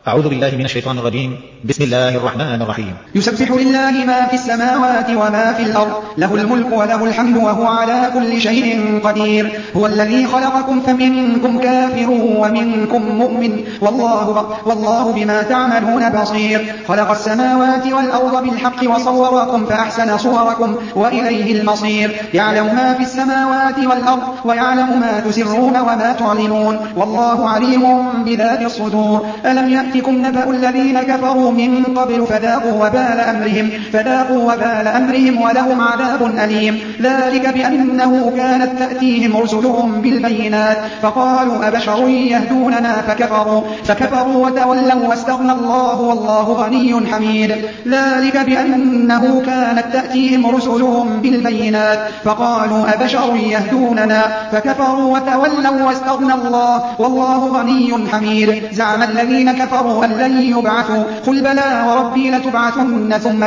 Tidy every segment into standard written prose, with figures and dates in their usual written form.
أعوذ بالله من الشيطان الرجيم. بسم الله الرحمن الرحيم. يسبح لله ما في السماوات وما في الأرض، له الملك وله الحمد وهو على كل شيء قدير. هو الذي خلقكم فمنكم كافر ومنكم مؤمن، والله بما تعملون بصير. خلق السماوات والأرض بالحق وصوركم فأحسن صوركم وإليه المصير. يعلم ما في السماوات والأرض ويعلم ما تسرون وما تعلنون، والله عليم بذات الصدور. ألم يأتكم نبأ الذين كفروا من قبل فذاقوا وبال أمرهم ولهم عذاب أليم. ذلك بأنه كانت تأتيهم رسلهم بالبينات فقالوا أبشر يهدوننا فكفروا وتولوا واستغنى الله والله غني حميد. ذلك بأنه كانت تأتيهم رسلهم بالبينات فقالوا أبشر يهدوننا فكفروا وتولوا واستغنى الله والله غني حميد. زعم الذين كفروا أن لن يبعثوا، قل بلى وربي لتبعثن ثم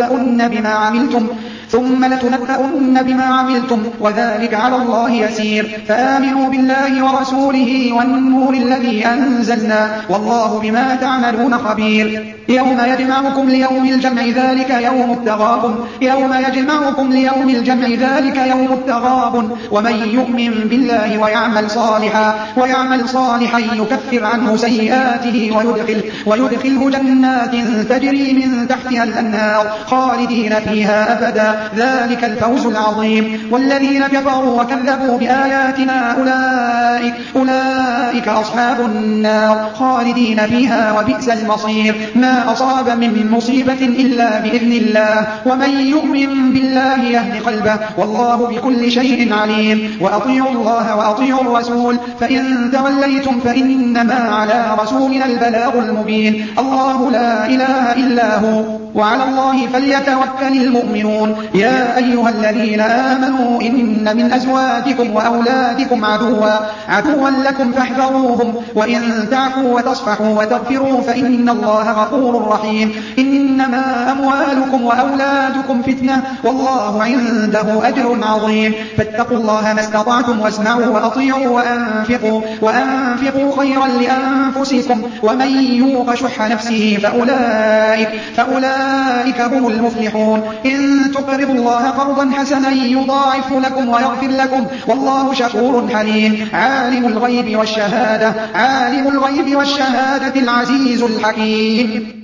لتنبؤن بما عملتم وذلك على الله يسير. فآمنوا بالله ورسوله والنور الذي أنزلنا والله بما تعملون خبير. يوم يجمعكم ليوم الجمع ذلك يوم التغابن ومن يؤمن بالله ويعمل صالحا يكفر عنه سيئاته ويدخله جنات تجري من تحتها الأنهار خالدين فيها أبدا، ذلك الفوز العظيم. والذين كفروا وكذبوا بآياتنا أولئك أصحاب النار خالدين فيها وبئس المصير. ما أصاب من مصيبة إلا بإذن الله، ومن يؤمن بالله يهد قلبه والله بكل شيء عليم. وأطيعوا الله وأطيعوا الرسول، فإن توليتم فإنما على رسولنا البلاغ المبين. الله لا إله إلا هو وعلى الله فليتوكل المؤمنون. يا أيها الذين آمنوا إن من أزواجكم وأولادكم عدوا لكم فاحذروهم، وإن تعفوا وتصفحوا وتغفروا فإن الله غفور رحيم. إنما أموالكم وأولادكم فتنة والله عنده أجر عظيم. فاتقوا الله ما استطعتم واسمعوا وأطيعوا وأنفقوا خيرا لأنفسكم، ومن يوق شح نفسه فأولئك هم المفلحون. إن تقرضوا الله قرضا حسنا يضاعف لكم ويغفر لكم والله شكور حليم. عالم الغيب والشهادة العزيز الحكيم.